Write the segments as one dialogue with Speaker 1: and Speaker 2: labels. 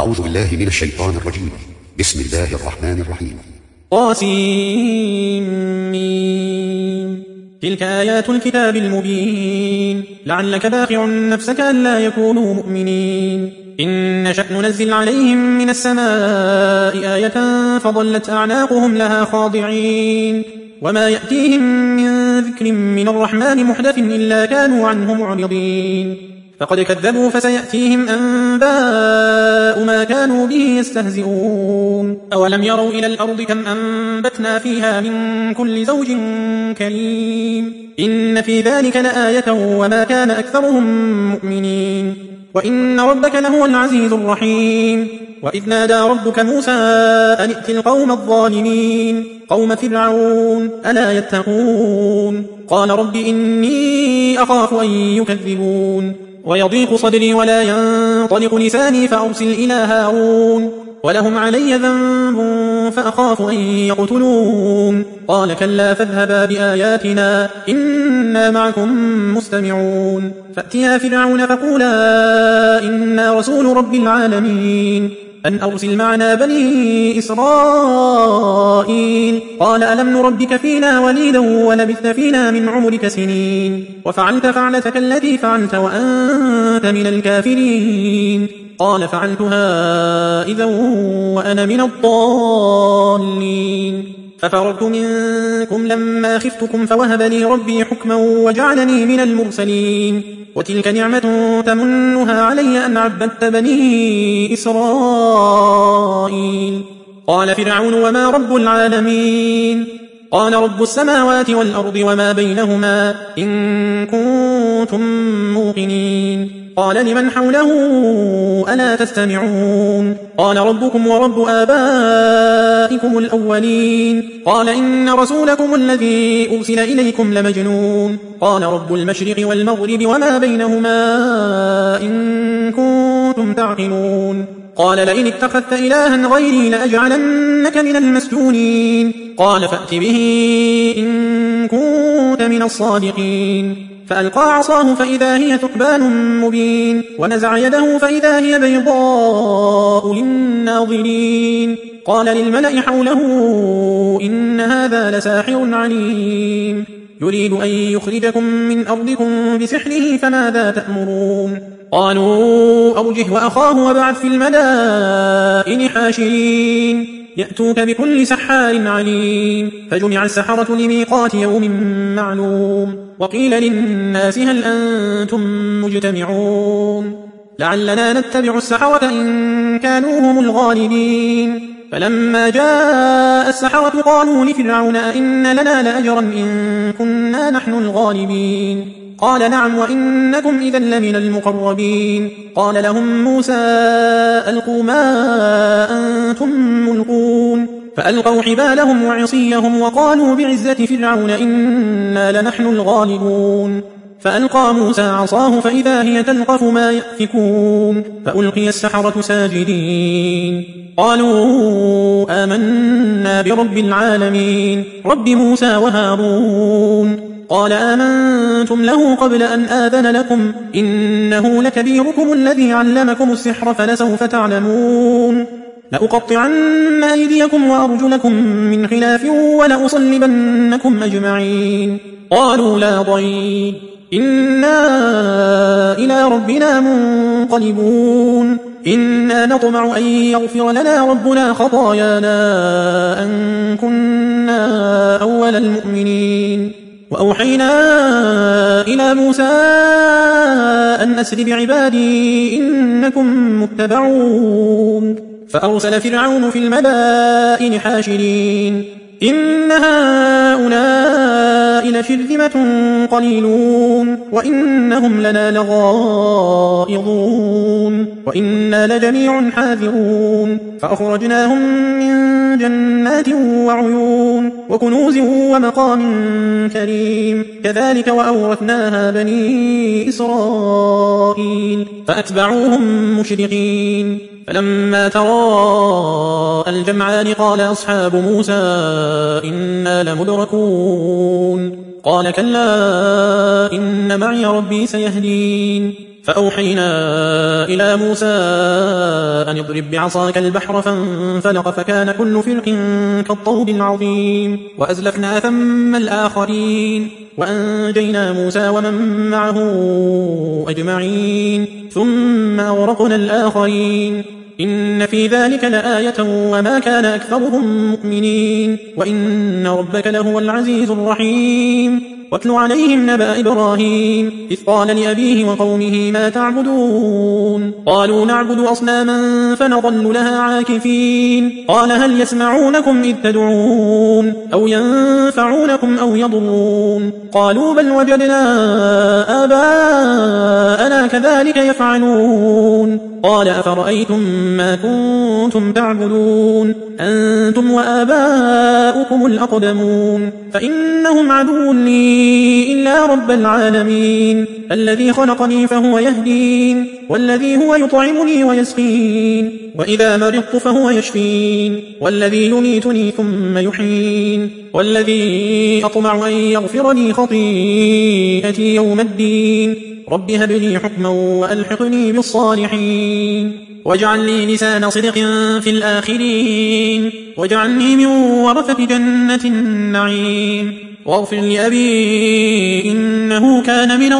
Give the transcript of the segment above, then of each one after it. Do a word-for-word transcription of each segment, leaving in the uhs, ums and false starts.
Speaker 1: أعوذ بالله من الشيطان الرجيم. بسم الله الرحمن الرحيم.
Speaker 2: طاسيم. تلك آيات الكتاب المبين. لعلك باخع نفسك ألا يكونوا مؤمنين. إن نشأ ننزل عليهم من السماء آية فظلت أعناقهم لها خاضعين. وما يأتيهم من ذكر من الرحمن محدث إلا كانوا عنه معرضين. فقد كذبوا فسيأتيهم أنباء ما كانوا به يستهزئون. أولم يروا إلى الأرض كم أنبتنا فيها من كل زوج كريم. إن في ذلك لآية وما كان أكثرهم مؤمنين. وإن ربك لهو العزيز الرحيم. وإذ نادى ربك موسى أن ائت القوم الظالمين قوم فرعون ألا يتقون. قال رب إني أخاف أن يكذبون ويضيق صدري ولا ينطلق لساني فأرسل إلى هارون ولهم علي ذنب فأخاف أن يقتلون. قال كلا فاذهبا بآياتنا إنا معكم مستمعون. فأتيا فرعون فقولا إنا رسول رب العالمين أن أرسل معنا بني إسرائيل. قال ألم نربك فينا وليدا ولبثت فينا من عمرك سنين وفعلت فعلتك التي فعلت وأنت من الكافرين. قال فعلتها إذا وأنا من الضالين. ففررت منكم لما خفتكم فوهب لي ربي حكما وجعلني من المرسلين. وتلك نعمة تمنها علي أن عبدت بني إسرائيل. قال فرعون وما رب العالمين. قال رب السماوات والأرض وما بينهما إن كنتم موقنين. قال لمن حوله ألا تستمعون. قال ربكم ورب آبائكم الأولين. قال إن رسولكم الذي أرسل إليكم لمجنون. قال رب المشرق والمغرب وما بينهما إن كنتم تعقلون. قال لئن اتخذت إلها غيري لأجعلنك من المسجونين. قال فأت به إن كنت من الصادقين. فألقى عصاه فإذا هي ثعبان مبين ونزع يده فإذا هي بيضاء للناظرين. قال للملأ حوله إن هذا لساحر عليم يريد أن يخرجكم من أرضكم بسحره فماذا تأمرون. قالوا أرجه وأخاه وابعث في المدائن حاشرين يأتوك بكل سحار عليم. فجمع السحرة لميقات يوم معلوم. وقيل للناس هل أنتم مجتمعون لعلنا نتبع السحرة إن كانوا هم الغالبين. فلما جاء السحرة قالوا لفرعون أئن لنا لأجرا إن كنا نحن الغالبين. قال نعم وإنكم إذا لمن المقربين. قال لهم موسى ألقوا ما أنتم ملقون. فألقوا حبالهم وعصيهم وقالوا بعزة فرعون إنا لنحن الغالبون. فألقى موسى عصاه فإذا هي تلقف ما يأفكون. فألقي السحرة ساجدين قالوا آمنا برب العالمين رب موسى وهارون. قال آمنتم له قبل أن آذن لكم إنه لكبيركم الذي علمكم السحر فلسوف تعلمون. لأقطعن أيديكم وأرجلكم من خلاف ولأصلبنكم أجمعين. قالوا لا ضير إنا إلى ربنا منقلبون. إنا نطمع أن يغفر لنا ربنا خطايانا أن كنا أول المؤمنين. وأوحينا إلى موسى أن أسر بعبادي إنكم متبعون. فأرسل فرعون في المدائن حاشرين إن هؤلاء لشرذمة قليلون وإنهم لنا لغائظون وإنا لجميع حاذرون. فأخرجناهم من جنات وعيون وكنوز ومقام كريم كذلك وأورثناها بني إسرائيل. فأتبعوهم مشرقين. فلما تراءى الجمعان قال أصحاب موسى إنا لمدركون. قال كلا إن معي ربي سيهدين. فأوحينا إلى موسى أن اضرب بعصاك البحر فانفلق فكان كل فرق كالطود العظيم وأزلفنا ثم الآخرين وأنجينا موسى ومن معه أجمعين ثم أغرقنا الآخرين إن في ذلك لآية وما كان أكثرهم مؤمنين وإن ربك لهو العزيز الرحيم واتل عليهم نبأ إبراهيم إذ قال لأبيه وقومه ما تعبدون قالوا نعبد أصناما فنظل لها عاكفين قال هل يسمعونكم إذ تدعون أو ينفعونكم أو يضرون قالوا بل وجدنا آباءنا كذلك يفعلون قال أفرأيتم ما كنتم تعبدون أنتم وآباؤكم الأقدمون فإنهم عدو لي إلا رب العالمين الذي خلقني فهو يهدين والذي هو يطعمني ويسقين وإذا مرضت فهو يشفين والذي يميتني ثم يحيين والذي أطمع أن يغفر لي خطيئتي يوم الدين رب هب لي حكما وألحقني بالصالحين واجعل لي لسان صدق في الآخرين واجعلني من ورثة جنة النعيم واغفر لأبي إنه كان من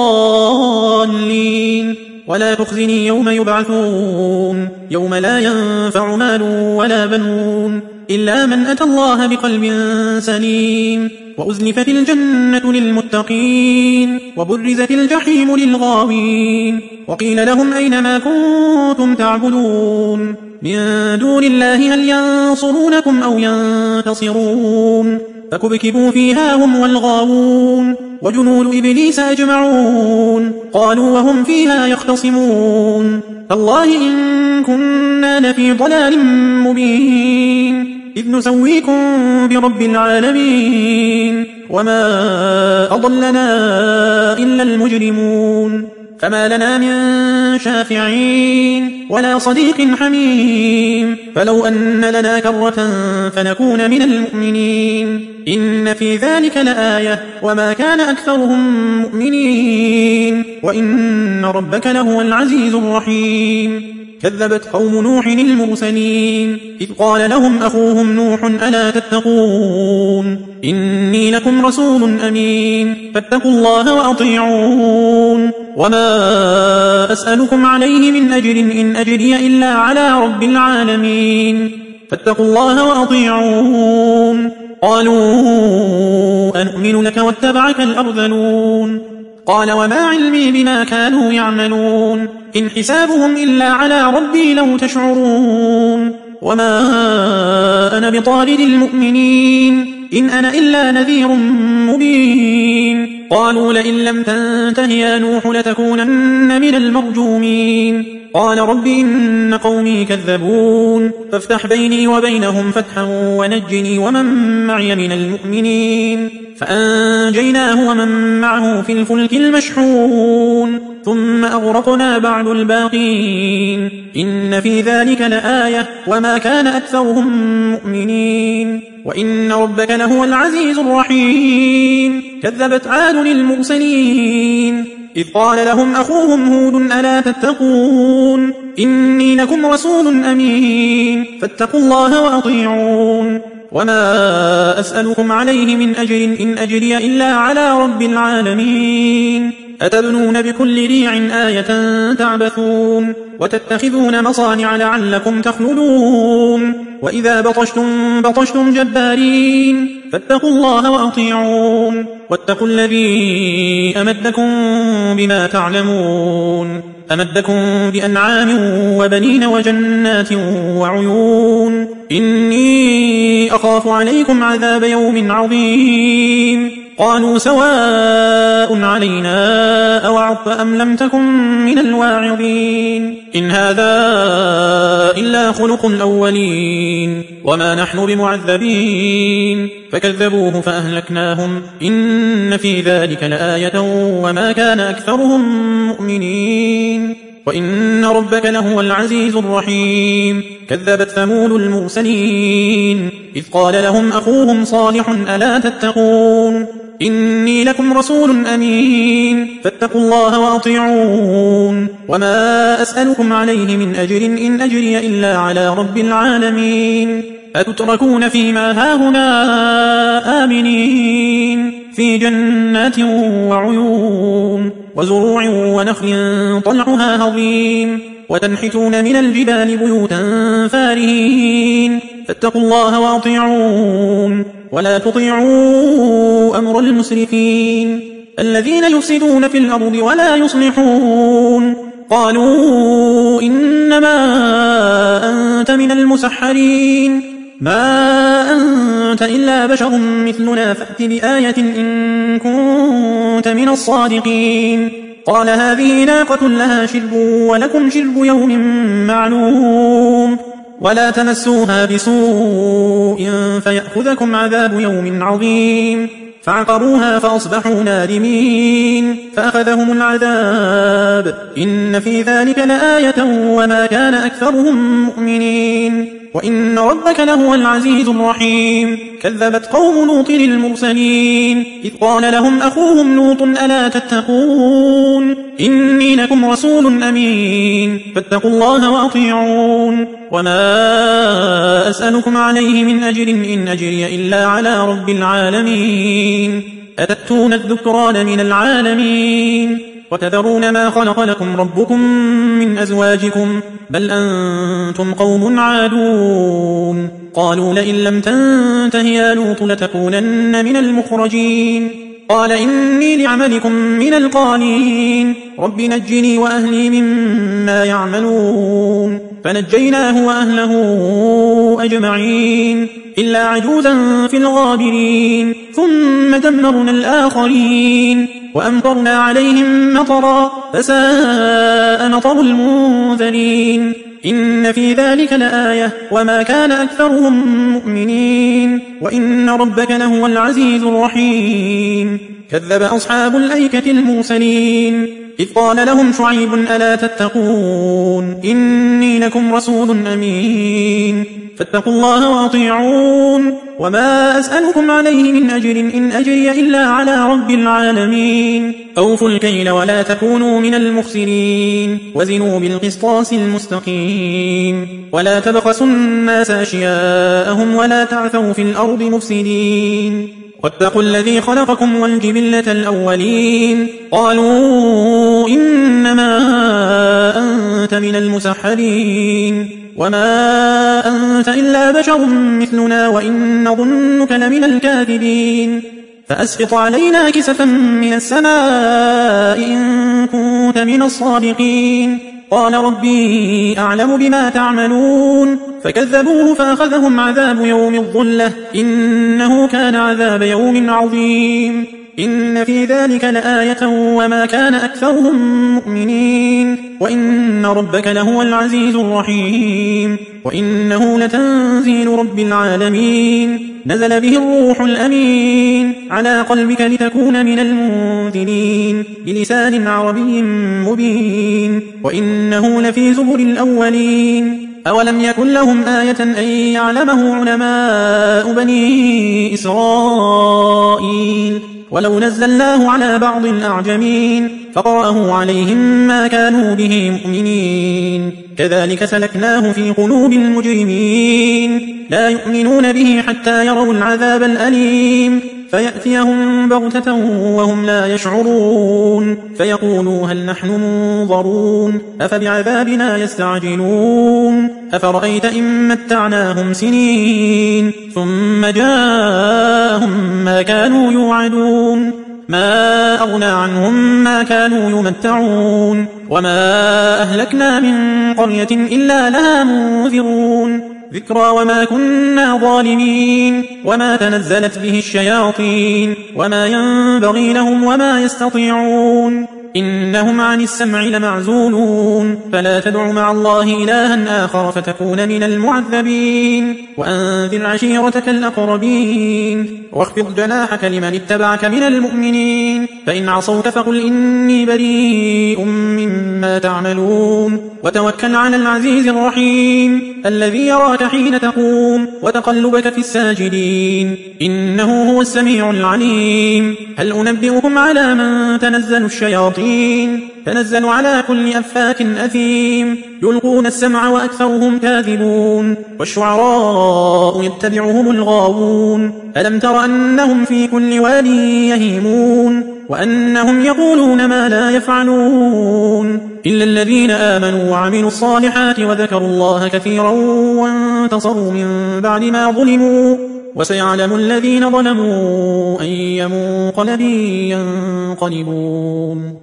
Speaker 2: الضالين ولا تخزني يوم يبعثون يوم لا ينفع مال ولا بنون إلا من أتى الله بقلب سليم وأزلفت الجنة للمتقين وبرزت الجحيم للغاوين وقيل لهم أين ما كنتم تعبدون من دون الله هل ينصرونكم أو ينتصرون فكبكبوا فيها هم والغاوون وجنود إبليس أجمعون قالوا وهم فيها يختصمون تالله إن كنا لفي ضلال مبين إذ نسويكم برب العالمين وما أضلنا إلا المجرمون فما لنا من شافعين ولا صديق حميم فلو أن لنا كرة فنكون من المؤمنين إن في ذلك لآية وما كان أكثرهم مؤمنين وإن ربك لهو العزيز الرحيم كذبت قوم نوح المرسلين إذ قال لهم أخوهم نوح ألا تتقون إني لكم رسول أمين فاتقوا الله وأطيعون وما أسألكم عليه من أجر إن أجري إلا على رب العالمين فاتقوا الله وأطيعون قالوا أنؤمن لك واتبعك الأرذلون قال وما علمي بما كانوا يعملون إن حسابهم إلا على ربي لو تشعرون وما أنا بطارد المؤمنين إن أنا إلا نذير مبين قالوا لئن لم تنته يا نوح لتكونن من المرجومين قال رب إن قومي كذبون فافتح بيني وبينهم فتحا ونجني ومن معي من المؤمنين فأنجيناه ومن معه في الفلك المشحون ثم أغرقنا بعد الباقين إن في ذلك لآية وما كان أكثرهم مؤمنين وإن ربك لهو العزيز الرحيم كذبت عاد المرسلين إذ قال لهم أخوهم هود ألا تتقون إني لكم رسول أمين فاتقوا الله وأطيعون وما أسألكم عليه من أجر إن أجري إلا على رب العالمين أتبنون بكل ريع آية تعبثون وتتخذون مصانع لعلكم تخلدون وإذا بطشتم بطشتم جبارين فاتقوا الله وأطيعون واتقوا الذي أمدكم بما تعلمون أمدكم بأنعام وبنين وجنات وعيون إني أخاف عليكم عذاب يوم عظيم قالوا سواء علينا أوعظت أم لم تكن من الواعظين إن هذا إلا خلق الأولين وما نحن بمعذبين فكذبوه فأهلكناهم إن في ذلك لآية وما كان أكثرهم مؤمنين وإن ربك لهو العزيز الرحيم. كذبت ثمود المرسلين إذ قال لهم أخوهم صالح ألا تتقون إني لكم رسول أمين فاتقوا الله وأطيعون وما أسألكم عليه من أجر إن أجري إلا على رب العالمين. أتتركون فيما هاهنا آمنين في جنات وعيون وزروع ونخل طلعها هضيم وتنحتون من الجبال بيوتا فارهين فاتقوا الله وأطيعون ولا تطيعوا أمر المسرفين الذين يفسدون في الأرض ولا يصلحون. قالوا إنما أنت من المسحرين ما أنت إلا بشر مثلنا فأت بآية إن كنت من الصادقين. قال هذه ناقة لها شرب ولكم شرب يوم معلوم ولا تمسوها بسوء فيأخذكم عذاب يوم عظيم. فعقروها فأصبحوا نادمين فأخذهم العذاب إن في ذلك لآية وما كان أكثرهم مؤمنين وإن ربك لهو العزيز الرحيم. كذبت قوم لوط المرسلين إذ قال لهم أخوهم لوط ألا تتقون إني لكم رسول أمين فاتقوا الله وأطيعون وما أسألكم عليه من أجر إن أجري إلا على رب العالمين. أتأتون الذكران من العالمين وتذرون ما خلق لكم ربكم من أزواجكم بل أنتم قوم عادون. قالوا لئن لم تنته يا لوط لتكونن من المخرجين. قال إني لعملكم من القالين رب نجني وأهلي مما يعملون. فنجيناه وأهله أجمعين إلا عجوزا في الغابرين ثم دمرنا الآخرين وأمطرنا عليهم مطرا فساء مطر المنذرين. إن في ذلك لآية وما كان أكثرهم مؤمنين وإن ربك لهو العزيز الرحيم. كذب أصحاب الأيكة المرسلين إذ قال لهم شعيب ألا تتقون إني لكم رسول أمين فاتقوا الله وأطيعون وما أسألكم عليه من أجر إن أجري إلا على رب العالمين. أوفوا الكيل ولا تكونوا من المخسرين وزنوا بالقسطاس المستقيم ولا تبخسوا الناس أشياءهم ولا تعثوا في الأرض مفسدين واتقوا الذي خلقكم والجبلة الأولين. قالوا إنما أنت من المسحرين وما أنت إلا بشر مثلنا وإن نظنك لمن الكاذبين فأسقط علينا كسفا من السماء إن كنت من الصادقين. قال ربي أعلم بما تعملون فكذبوه فأخذهم عذاب يوم الظلة إنه كان عذاب يوم عظيم. إن في ذلك لآية وما كان أكثرهم مؤمنين وإن ربك لهو العزيز الرحيم. وإنه لتنزيل رب العالمين نزل به الروح الأمين على قلبك لتكون من المنذرين بلسان عربي مبين وإنه لفي زبر الأولين. أولم يكن لهم آية أن يعلمه علماء بني إسرائيل ولو نزلناه على بعض الأعجمين فقرأه عليهم ما كانوا به مؤمنين كذلك سلكناه في قلوب المجرمين لا يؤمنون به حتى يروا العذاب الأليم فيأتيهم بغتة وهم لا يشعرون فيقولوا هل نحن منظرون أفبعذابنا يستعجلون أفرأيت إن متعناهم سنين ثم جاءهم ما كانوا يوعدون ما أغنى عنهم ما كانوا يمتعون وما أهلكنا من قرية إلا لها منذرون ذكرى وما كنا ظالمين وما تنزلت به الشياطين وما ينبغي لهم وما يستطيعون إنهم عن السمع لمعزولون فلا تدع مع الله إلها آخر فتكون من المعذبين وأنذر عشيرتك الأقربين واخفض جناحك لمن اتبعك من المؤمنين فإن عصوك فقل إني بريء مما تعملون وتوكل على العزيز الرحيم الذي يراك حين تقوم وتقلبك في الساجدين إنه هو السميع العليم هل أنبئكم على من تنزل الشياطين تنزل على كل أفاك أثيم يلقون السمع وأكثرهم كاذبون والشعراء يتبعهم الغاوون ألم تر أنهم في كل واد يهيمون وأنهم يقولون ما لا يفعلون إلا الذين آمنوا وعملوا الصالحات وذكروا الله كثيرا وانتصروا من بعد ما ظلموا وسيعلم الذين ظلموا أي منقلب ينقلبون.